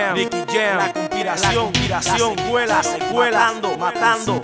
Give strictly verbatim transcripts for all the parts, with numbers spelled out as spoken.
Jam, Nicky Jam, la conspiración, la conspiración, la secuela, matando, matando.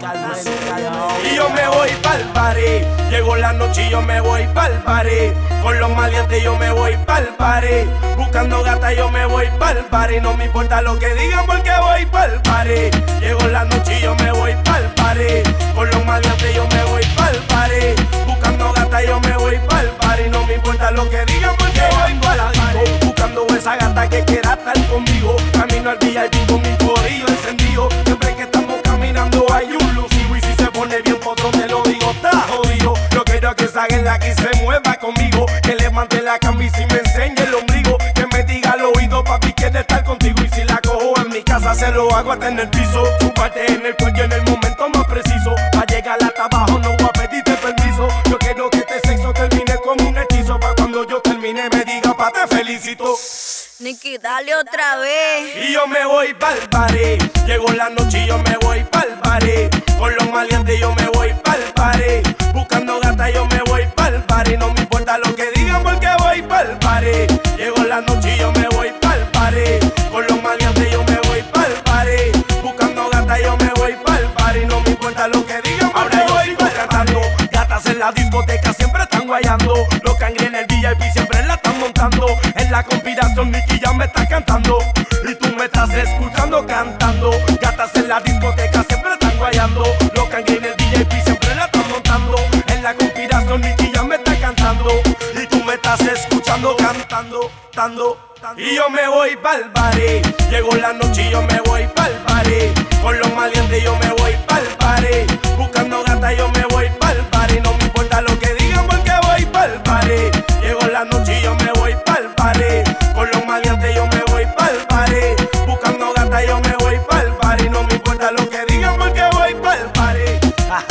Y yo me voy pa'l party, llegó la noche y yo me voy pa'l party. Con los maleantes yo me voy pa'l party, buscando gata yo me voy pa'l party. No me importa lo que digan porque voy pa'l party. Llegó la noche y yo me voy pa'l party, con los maleantes yo me voy pa'l party, buscando gata yo me voy pa'l party. No me importa lo que digan porque voy pa'l party, buscando esa gata que quiera estar conmigo. Camino al V I P con mi corillo encendido. Siempre que estamos caminando hay un lucido, y si se pone bien potro te lo digo, está jodido. Yo quiero que salga en la que se mueva conmigo, que levante la camisa y me enseñe el ombligo, que me diga al oído, papi, quiere estar contigo. Y si la cojo en mi casa se lo hago hasta en el piso, chuparte en el cuello en el momento más preciso. Pa' llegar hasta abajo no voy a pedirte permiso. Yo quiero que este sexo termine como un hechizo, pa' cuando yo termine me diga, pa' te felicito. Nicky, dale otra vez. Y yo me voy pa'l party, llegó la noche y yo me voy pa'l party. Con los maleantes yo me voy pa'l party, buscando gata yo me voy pa'l party. No me importa lo que digan porque voy pa'l party. Llegó la noche y yo me voy pa'l party, con los maleantes yo me voy pa'l party, buscando gata yo me voy pa'l party. No me importa lo que digan porque ahora voy pa'l cantando. Gatas en la discoteca siempre están guayando, los cangres en el V I P siempre la están montando. En la conspiración Nicky ya me está cantando, y tú me estás escuchando cantando. Gatas en la discoteca siempre están guayando, los cangres en el V I P siempre la están montando. En la conspiración Nicky ya me está cantando, y tú me estás escuchando cantando, tando. Y yo me voy pa'l party, llegó la noche y yo me voy pa'l party, con los maleantes yo me voy pa'l party, buscando gata yo me voy pa'l party. No me importa lo que digan porque voy pa'l party. Llegó la noche y yo me voy pa'l party, con los maleantes yo me voy pa'l party, buscando gata yo me voy pa'l party. No me importa lo que digan porque voy pa'l party.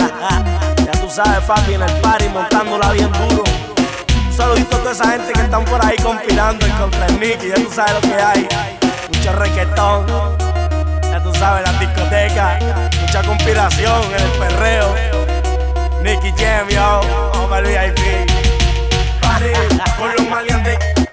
Ya tú sabes, papi, en el party montándola bien duro. Saludito a toda esa gente que están por ahí conspirando en contra el Nicky. Ya tú sabes lo que hay, mucho reggaetón. Ya tú sabes, la discoteca, mucha conspiración en el perreo. Nicky Jam, yo, vamos para el V I P. Party, con los maleantes.